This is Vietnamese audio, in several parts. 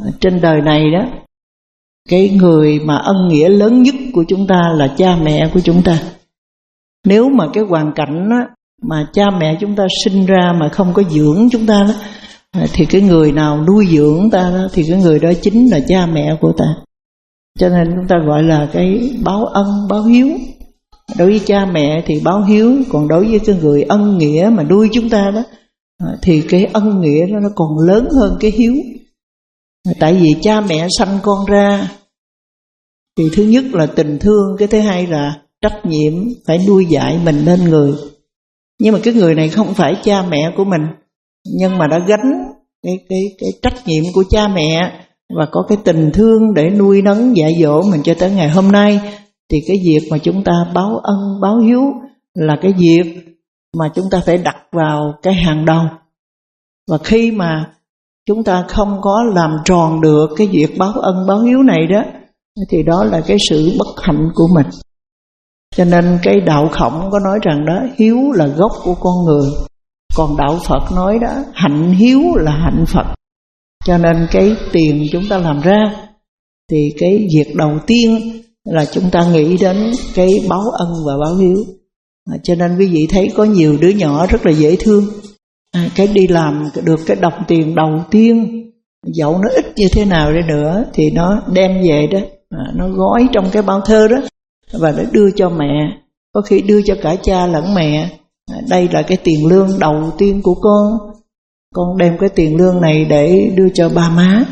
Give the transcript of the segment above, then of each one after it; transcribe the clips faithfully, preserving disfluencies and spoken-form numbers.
Trên đời này đó, cái người mà ân nghĩa lớn nhất của chúng ta là cha mẹ của chúng ta. Nếu mà cái hoàn cảnh đó, mà cha mẹ chúng ta sinh ra mà không có dưỡng chúng ta đó, thì cái người nào nuôi dưỡng ta đó, thì cái người đó chính là cha mẹ của ta. Cho nên chúng ta gọi là cái báo ân, báo hiếu. Đối với cha mẹ thì báo hiếu, còn đối với cái người ân nghĩa mà nuôi chúng ta đó, thì cái ân nghĩa đó nó còn lớn hơn cái hiếu. Tại vì cha mẹ sanh con ra thì thứ nhất là tình thương, cái thứ hai là trách nhiệm phải nuôi dạy mình nên người. Nhưng mà cái người này không phải cha mẹ của mình, nhưng mà đã gánh cái, cái, cái trách nhiệm của cha mẹ và có cái tình thương để nuôi nấng dạy dỗ mình cho tới ngày hôm nay, thì cái việc mà chúng ta báo ân báo hiếu là cái việc mà chúng ta phải đặt vào cái hàng đầu. Và khi mà chúng ta không có làm tròn được cái việc báo ân báo hiếu này đó, thì đó là cái sự bất hạnh của mình. Cho nên cái đạo Khổng có nói rằng đó, hiếu là gốc của con người. Còn đạo Phật nói đó, hạnh hiếu là hạnh Phật. Cho nên cái tiền chúng ta làm ra, thì cái việc đầu tiên là chúng ta nghĩ đến cái báo ân và báo hiếu. À, cho nên quý vị thấy có nhiều đứa nhỏ rất là dễ thương. À, cái đi làm được cái đồng tiền đầu tiên, dẫu nó ít như thế nào đi nữa, thì nó đem về đó, à, nó gói trong cái bao thơ đó, và nó đưa cho mẹ, có khi đưa cho cả cha lẫn mẹ. À, đây là cái tiền lương đầu tiên của con, con đem cái tiền lương này để đưa cho ba má,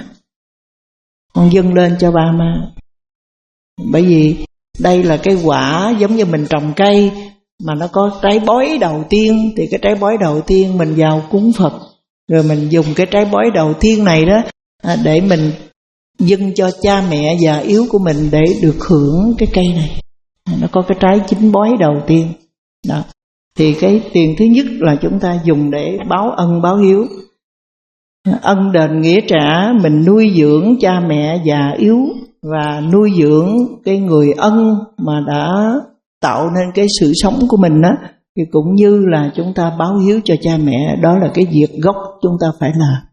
con dâng lên cho ba má. Bởi vì đây là cái quả giống như mình trồng cây mà nó có trái bói đầu tiên, thì cái trái bói đầu tiên mình vào cúng Phật, rồi mình dùng cái trái bói đầu tiên này đó à, để mình dâng cho cha mẹ già yếu của mình để được hưởng cái cây này. À, nó có cái trái chín bói đầu tiên đó. Thì cái tiền thứ nhất là chúng ta dùng để báo ân báo hiếu. Ân đền nghĩa trả, mình nuôi dưỡng cha mẹ già yếu và nuôi dưỡng cái người ân mà đã tạo nên cái sự sống của mình đó, thì cũng như là chúng ta báo hiếu cho cha mẹ. Đó là cái việc gốc chúng ta phải làm.